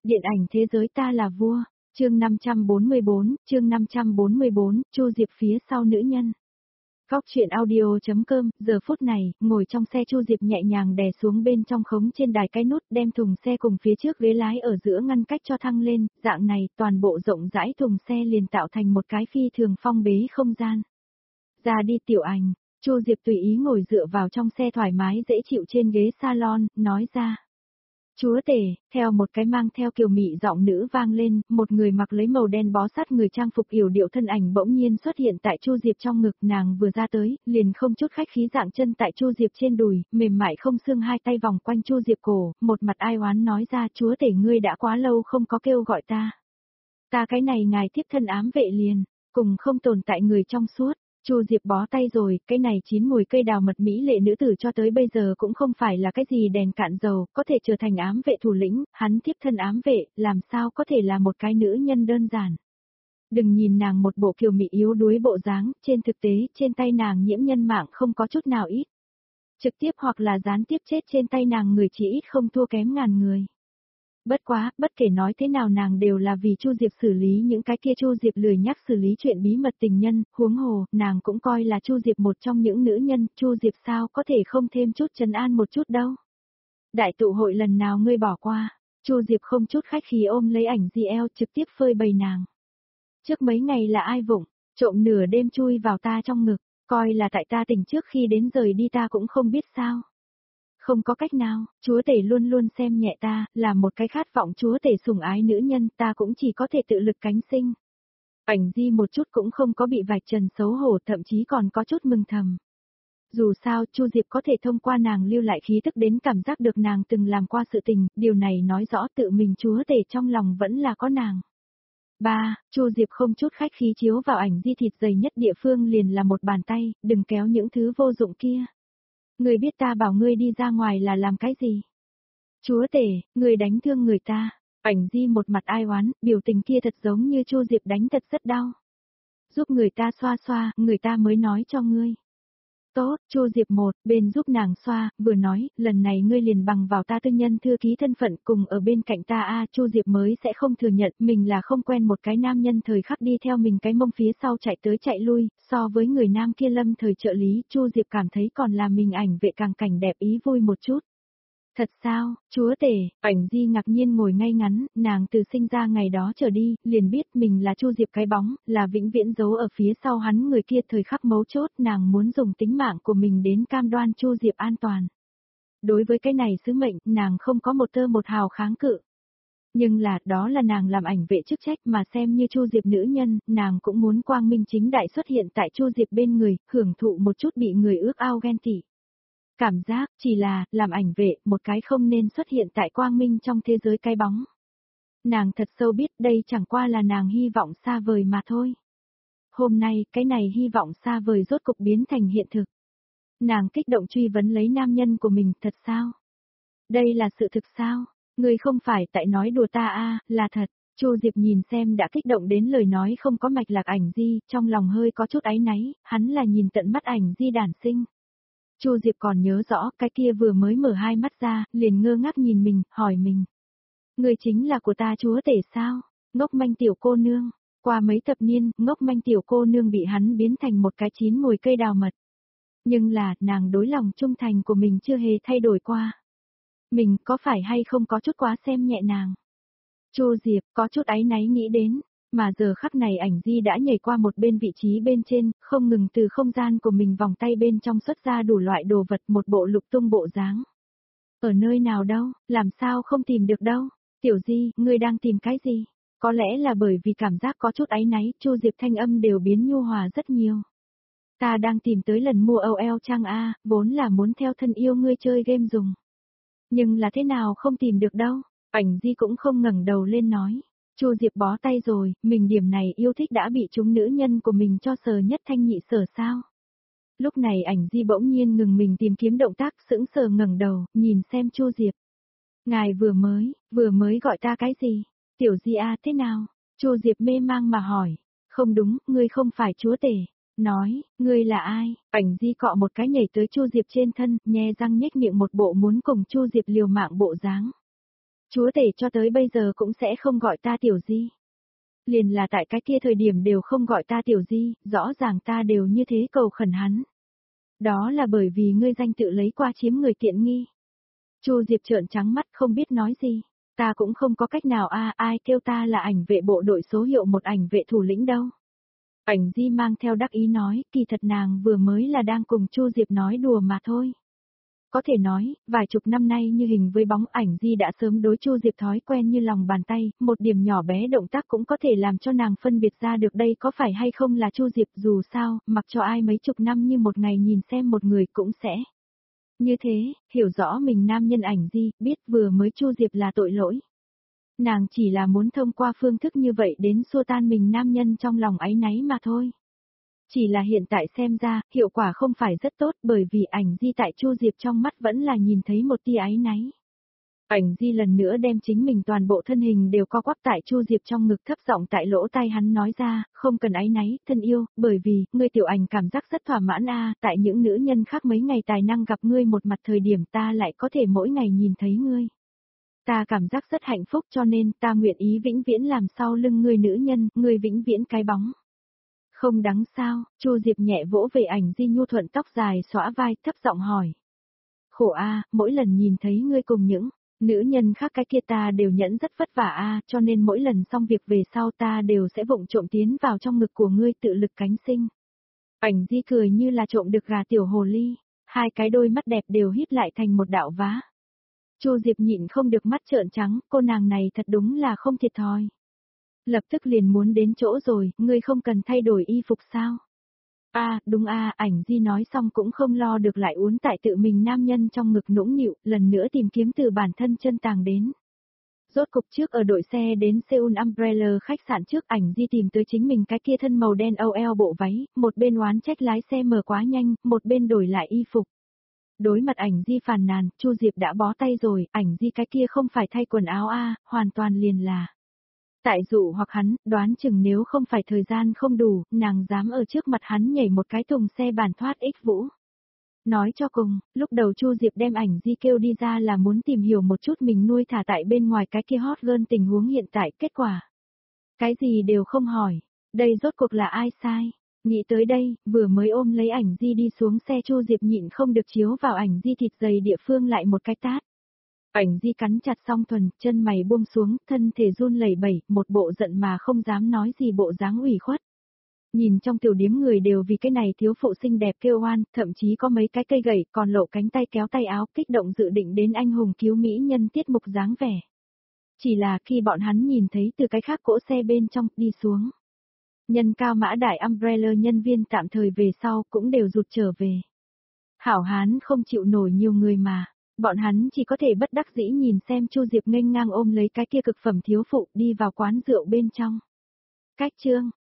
Điện ảnh thế giới ta là vua, chương 544, Chu Diệp phía sau nữ nhân. Góc truyện audio.com, giờ phút này, ngồi trong xe Chu Diệp nhẹ nhàng đè xuống bên trong khống trên đài cái nút đem thùng xe cùng phía trước ghế lái ở giữa ngăn cách cho thăng lên, dạng này toàn bộ rộng rãi thùng xe liền tạo thành một cái phi thường phong bế không gian. Ra đi Tiểu Ảnh, Chu Diệp tùy ý ngồi dựa vào trong xe thoải mái dễ chịu trên ghế salon, nói ra. Chúa tể, theo một cái mang theo kiều mị giọng nữ vang lên, một người mặc lấy màu đen bó sát người trang phục yểu điệu thân ảnh bỗng nhiên xuất hiện tại Chu Diệp trong ngực, nàng vừa ra tới, liền không chút khách khí dạng chân tại Chu Diệp trên đùi, mềm mại không xương hai tay vòng quanh Chu Diệp cổ, một mặt ai oán nói ra chúa tể ngươi đã quá lâu không có kêu gọi ta. Ta cái này ngài tiếp thân ám vệ liền, cùng không tồn tại người trong suốt. Chu Diệp bó tay rồi, cái này chín mùi cây đào mật mỹ lệ nữ tử cho tới bây giờ cũng không phải là cái gì đèn cạn dầu, có thể trở thành ám vệ thủ lĩnh, hắn tiếp thân ám vệ, làm sao có thể là một cái nữ nhân đơn giản. Đừng nhìn nàng một bộ kiều mị yếu đuối bộ dáng, trên thực tế, trên tay nàng nhiễm nhân mạng không có chút nào ít. Trực tiếp hoặc là gián tiếp chết trên tay nàng người chỉ ít không thua kém ngàn người. Bất quá, bất kể nói thế nào nàng đều là vì Chu Diệp xử lý những cái kia Chu Diệp lười nhắc xử lý chuyện bí mật tình nhân, huống hồ, nàng cũng coi là Chu Diệp một trong những nữ nhân, Chu Diệp sao có thể không thêm chút trấn an một chút đâu. Đại tụ hội lần nào ngươi bỏ qua, Chu Diệp không chút khách khí ôm lấy ảnh di eo trực tiếp phơi bày nàng. Trước mấy ngày là ai vụng, trộm nửa đêm chui vào ta trong ngực, coi là tại ta tỉnh trước khi đến rời đi ta cũng không biết sao. Không có cách nào, chúa tể luôn luôn xem nhẹ ta, là một cái khát vọng chúa tể sủng ái nữ nhân, ta cũng chỉ có thể tự lực cánh sinh. Ảnh di một chút cũng không có bị vạch trần xấu hổ, thậm chí còn có chút mừng thầm. Dù sao, Chu Diệp có thể thông qua nàng lưu lại khí tức đến cảm giác được nàng từng làm qua sự tình, điều này nói rõ tự mình chúa tể trong lòng vẫn là có nàng. 3. Chu Diệp không chút khách khí chiếu vào ảnh di thịt dày nhất địa phương liền là một bàn tay, đừng kéo những thứ vô dụng kia. Ngươi biết ta bảo ngươi đi ra ngoài là làm cái gì? Chúa tể, ngươi đánh thương người ta. Ảnh di một mặt ai oán, biểu tình kia thật giống như Chu Diệp đánh thật rất đau. Giúp người ta xoa xoa, người ta mới nói cho ngươi. Tốt, Chu Diệp một, bên giúp nàng xoa, vừa nói, lần này ngươi liền bằng vào ta tư nhân thư ký thân phận cùng ở bên cạnh ta Chu Diệp mới sẽ không thừa nhận mình là không quen một cái nam nhân thời khắc đi theo mình cái mông phía sau chạy tới chạy lui, so với người nam kia lâm thời trợ lý, Chu Diệp cảm thấy còn là mình ảnh vệ càng cảnh đẹp ý vui một chút. Thật sao, chúa tể, ảnh di ngạc nhiên ngồi ngay ngắn, nàng từ sinh ra ngày đó trở đi, liền biết mình là Chu Diệp cái bóng, là vĩnh viễn giấu ở phía sau hắn người kia thời khắc mấu chốt, nàng muốn dùng tính mạng của mình đến cam đoan Chu Diệp an toàn. Đối với cái này sứ mệnh, nàng không có một tơ một hào kháng cự. Nhưng là, đó là nàng làm ảnh vệ chức trách mà xem như Chu Diệp nữ nhân, nàng cũng muốn quang minh chính đại xuất hiện tại Chu Diệp bên người, hưởng thụ một chút bị người ước ao ghen tị. Cảm giác, chỉ là, làm ảnh vệ, một cái không nên xuất hiện tại quang minh trong thế giới cái bóng. Nàng thật sâu biết đây chẳng qua là nàng hy vọng xa vời mà thôi. Hôm nay, cái này hy vọng xa vời rốt cục biến thành hiện thực. Nàng kích động truy vấn lấy nam nhân của mình, thật sao? Đây là sự thực sao? Người không phải tại nói đùa ta là thật. Chu Diệp nhìn xem đã kích động đến lời nói không có mạch lạc ảnh di, trong lòng hơi có chút áy náy, hắn là nhìn tận mắt ảnh di đản sinh. Chu Diệp còn nhớ rõ cái kia vừa mới mở hai mắt ra, liền ngơ ngác nhìn mình, hỏi mình. Người chính là của ta chúa tể sao? Ngốc manh tiểu cô nương. Qua mấy thập niên, ngốc manh tiểu cô nương bị hắn biến thành một cái chín mùi cây đào mật. Nhưng là, nàng đối lòng trung thành của mình chưa hề thay đổi qua. Mình có phải hay không có chút quá xem nhẹ nàng? Chu Diệp có chút áy náy nghĩ đến. Mà giờ khắc này ảnh di đã nhảy qua một bên vị trí bên trên, không ngừng từ không gian của mình vòng tay bên trong xuất ra đủ loại đồ vật một bộ lục tung bộ dáng. Ở nơi nào đâu, làm sao không tìm được đâu? Tiểu di, ngươi đang tìm cái gì? Có lẽ là bởi vì cảm giác có chút áy náy, Chu Diệp thanh âm đều biến nhu hòa rất nhiều. Ta đang tìm tới lần mua OL trang vốn là muốn theo thân yêu ngươi chơi game dùng. Nhưng là thế nào không tìm được đâu, ảnh di cũng không ngẩng đầu lên nói. Chu Diệp bó tay rồi, mình điểm này yêu thích đã bị chúng nữ nhân của mình cho sờ nhất thanh nhị sở sao. Lúc này ảnh di bỗng nhiên ngừng mình tìm kiếm động tác sững sờ ngẩng đầu, nhìn xem Chu Diệp. Ngài vừa mới gọi ta cái gì? Tiểu di thế nào? Chu Diệp mê mang mà hỏi. Không đúng, ngươi không phải chúa tể. Nói, ngươi là ai? Ảnh di cọ một cái nhảy tới Chu Diệp trên thân, nhe răng nhếch miệng một bộ muốn cùng Chu Diệp liều mạng bộ dáng. Chúa tể cho tới bây giờ cũng sẽ không gọi ta tiểu di. Liền là tại cái kia thời điểm đều không gọi ta tiểu di, rõ ràng ta đều như thế cầu khẩn hắn. Đó là bởi vì ngươi danh tự lấy qua chiếm người tiện nghi. Chu Diệp trợn trắng mắt không biết nói gì. Ta cũng không có cách nào ai kêu ta là ảnh vệ bộ đội số hiệu một ảnh vệ thủ lĩnh đâu. Ảnh Di mang theo đắc ý nói, kỳ thật nàng vừa mới là đang cùng Chu Diệp nói đùa mà thôi. Có thể nói, vài chục năm nay như hình với bóng, Ảnh Di đã sớm đối Chu Diệp thói quen như lòng bàn tay, một điểm nhỏ bé động tác cũng có thể làm cho nàng phân biệt ra được đây có phải hay không là Chu Diệp, dù sao, mặc cho ai mấy chục năm như một ngày nhìn xem một người cũng sẽ. Như thế, hiểu rõ mình nam nhân Ảnh Di, biết vừa mới Chu Diệp là tội lỗi. Nàng chỉ là muốn thông qua phương thức như vậy đến xua tan mình nam nhân trong lòng áy náy mà thôi. Chỉ là hiện tại xem ra, hiệu quả không phải rất tốt bởi vì Ảnh Di tại Chu Diệp trong mắt vẫn là nhìn thấy một tia áy náy. Ảnh Di lần nữa đem chính mình toàn bộ thân hình đều co quắp tại Chu Diệp trong ngực, thấp giọng tại lỗ tai hắn nói ra, không cần áy náy, thân yêu, bởi vì, ngươi tiểu ảnh cảm giác rất thỏa mãn tại những nữ nhân khác mấy ngày tài năng gặp ngươi một mặt thời điểm ta lại có thể mỗi ngày nhìn thấy ngươi. Ta cảm giác rất hạnh phúc cho nên ta nguyện ý vĩnh viễn làm sau lưng ngươi nữ nhân, ngươi vĩnh viễn cái bóng. Không đáng sao, Chu Diệp nhẹ vỗ về Ảnh Di nhu thuận tóc dài xõa vai, thấp giọng hỏi. Khổ mỗi lần nhìn thấy ngươi cùng những nữ nhân khác cái kia ta đều nhẫn rất vất vả cho nên mỗi lần xong việc về sau ta đều sẽ vụng trộm tiến vào trong ngực của ngươi tự lực cánh sinh. Ảnh Di cười như là trộm được gà tiểu hồ ly, hai cái đôi mắt đẹp đều híp lại thành một đạo vá. Chu Diệp nhịn không được mắt trợn trắng, cô nàng này thật đúng là không thiệt thòi. Lập tức liền muốn đến chỗ rồi, ngươi không cần thay đổi y phục sao? Đúng Ảnh Di nói xong cũng không lo được lại uốn tại tự mình nam nhân trong ngực nũng nịu, lần nữa tìm kiếm từ bản thân chân tàng đến. Rốt cục trước ở đội xe đến Seoul Umbrella khách sạn trước, Ảnh Di tìm tới chính mình cái kia thân màu đen OL bộ váy, một bên oán trách lái xe mở quá nhanh, một bên đổi lại y phục. Đối mặt Ảnh Di phàn nàn, Chu Diệp đã bó tay rồi, Ảnh Di cái kia không phải thay quần áo hoàn toàn liền là. Tại dụ hoặc hắn, đoán chừng nếu không phải thời gian không đủ, nàng dám ở trước mặt hắn nhảy một cái thùng xe bản thoát ích vũ. Nói cho cùng, lúc đầu Chu Diệp đem Ảnh Di kêu đi ra là muốn tìm hiểu một chút mình nuôi thả tại bên ngoài cái kia hot girl tình huống hiện tại, kết quả. Cái gì đều không hỏi, đây rốt cuộc là ai sai. Nghĩ tới đây, vừa mới ôm lấy Ảnh Di đi xuống xe, Chu Diệp nhịn không được chiếu vào Ảnh Di thịt dày địa phương lại một cái tát. Ảnh Di cắn chặt song thuần, chân mày buông xuống, thân thể run lẩy bẩy, một bộ giận mà không dám nói gì bộ dáng ủy khuất. Nhìn trong tiểu điếm người đều vì cái này thiếu phụ xinh đẹp kêu oan, thậm chí có mấy cái cây gậy còn lộ cánh tay kéo tay áo, kích động dự định đến anh hùng cứu mỹ nhân tiết mục dáng vẻ. Chỉ là khi bọn hắn nhìn thấy từ cái khác cỗ xe bên trong đi xuống. Nhân cao mã đại Umbrella nhân viên tạm thời về sau cũng đều rụt trở về. Hảo hán không chịu nổi nhiều người mà. Bọn hắn chỉ có thể bất đắc dĩ nhìn xem Chu Diệp nghênh ngang ôm lấy cái kia cực phẩm thiếu phụ đi vào quán rượu bên trong. Cách chương